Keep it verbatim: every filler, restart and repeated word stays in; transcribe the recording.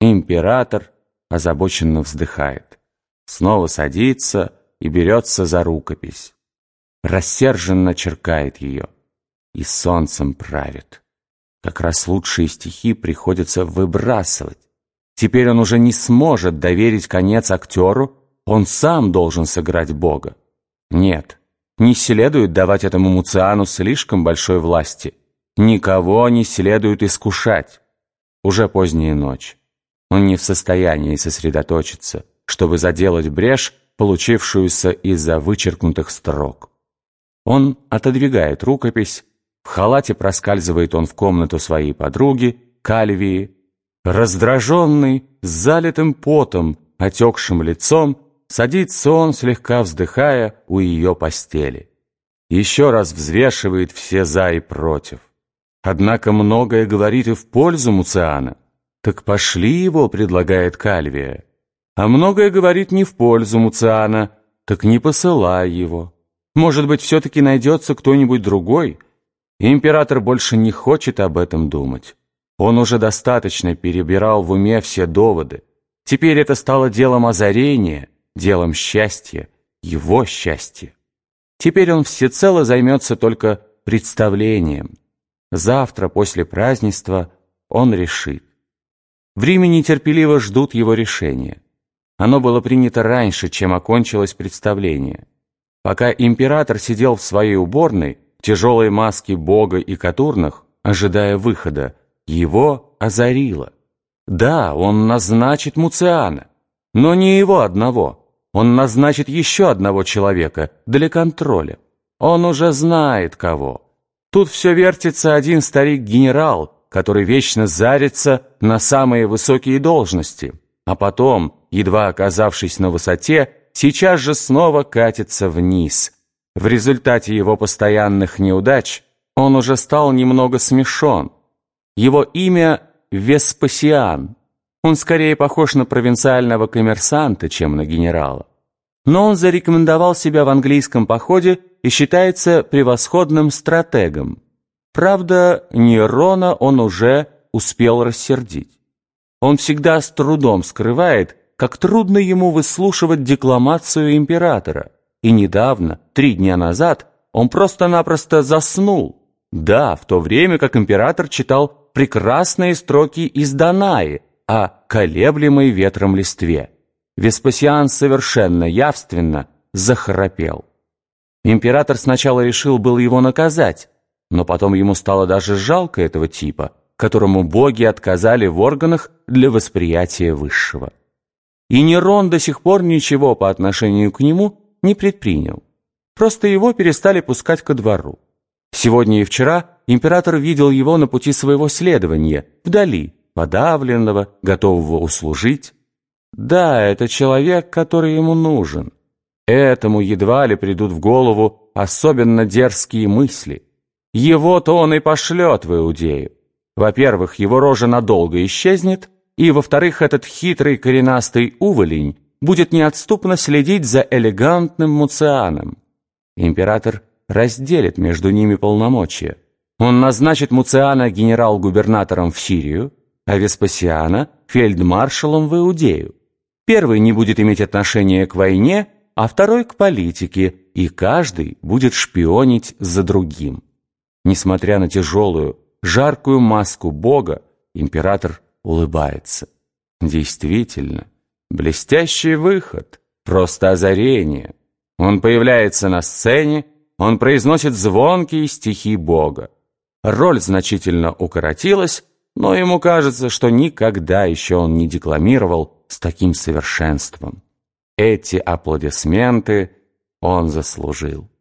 Император озабоченно вздыхает, снова садится и берется за рукопись. Рассерженно черкает ее и солнцем правит. Как раз лучшие стихи приходится выбрасывать. Теперь он уже не сможет доверить конец актеру, он сам должен сыграть Бога. Нет, не следует давать этому Муциану слишком большой власти. Никого не следует искушать. Уже поздняя ночь. Он не в состоянии сосредоточиться, чтобы заделать брешь, получившуюся из-за вычеркнутых строк. Он отодвигает рукопись, в халате проскальзывает он в комнату своей подруги, Кальвии. Раздраженный, с залитым потом, отекшим лицом, садится он, слегка вздыхая, у ее постели. Еще раз взвешивает все «за» и «против». Однако многое говорит и в пользу Муциана. «Так пошли его», — предлагает Кальвия. А многое говорит не в пользу Муциана, так не посылай его. Может быть, все-таки найдется кто-нибудь другой? Император больше не хочет об этом думать. Он уже достаточно перебирал в уме все доводы. Теперь это стало делом озарения, делом счастья, его счастья. Теперь он всецело займется только представлением. Завтра, после празднества, он решит. В Риме нетерпеливо ждут его решения. Оно было принято раньше, чем окончилось представление. Пока император сидел в своей уборной, в тяжелой маске бога и катурнах, ожидая выхода, его озарило. Да, он назначит Муциана, но не его одного. Он назначит еще одного человека для контроля. Он уже знает кого. Тут все вертится один старик-генерал, который вечно зарится на самые высокие должности, а потом, едва оказавшись на высоте, сейчас же снова катится вниз. В результате его постоянных неудач он уже стал немного смешон. Его имя Веспасиан. Он скорее похож на провинциального коммерсанта, чем на генерала. Но он зарекомендовал себя в английском походе и считается превосходным стратегом. Правда, Нерона он уже успел рассердить. Он всегда с трудом скрывает, как трудно ему выслушивать декламацию императора. И недавно, три дня назад, он просто-напросто заснул. Да, в то время как император читал прекрасные строки из Данаи о колеблемой ветром листве. Веспасиан совершенно явственно захрапел. Император сначала решил было его наказать, но потом ему стало даже жалко этого типа, которому боги отказали в органах для восприятия высшего. И Нерон до сих пор ничего по отношению к нему не предпринял. Просто его перестали пускать ко двору. Сегодня и вчера император видел его на пути своего следования, вдали, подавленного, готового услужить. Да, это человек, который ему нужен. Этому едва ли придут в голову особенно дерзкие мысли. Его-то он и пошлет в Иудею. Во-первых, его рожа надолго исчезнет, и, во-вторых, этот хитрый коренастый уволень будет неотступно следить за элегантным Муцианом. Император разделит между ними полномочия. Он назначит Муциана генерал-губернатором в Сирию, а Веспасиана фельдмаршалом в Иудею. Первый не будет иметь отношения к войне, а второй к политике, и каждый будет шпионить за другим. Несмотря на тяжелую, жаркую маску Бога, император улыбается. Действительно, блестящий выход, просто озарение. Он появляется на сцене, он произносит звонкие стихи Бога. Роль значительно укоротилась, но ему кажется, что никогда еще он не декламировал с таким совершенством. Эти аплодисменты он заслужил.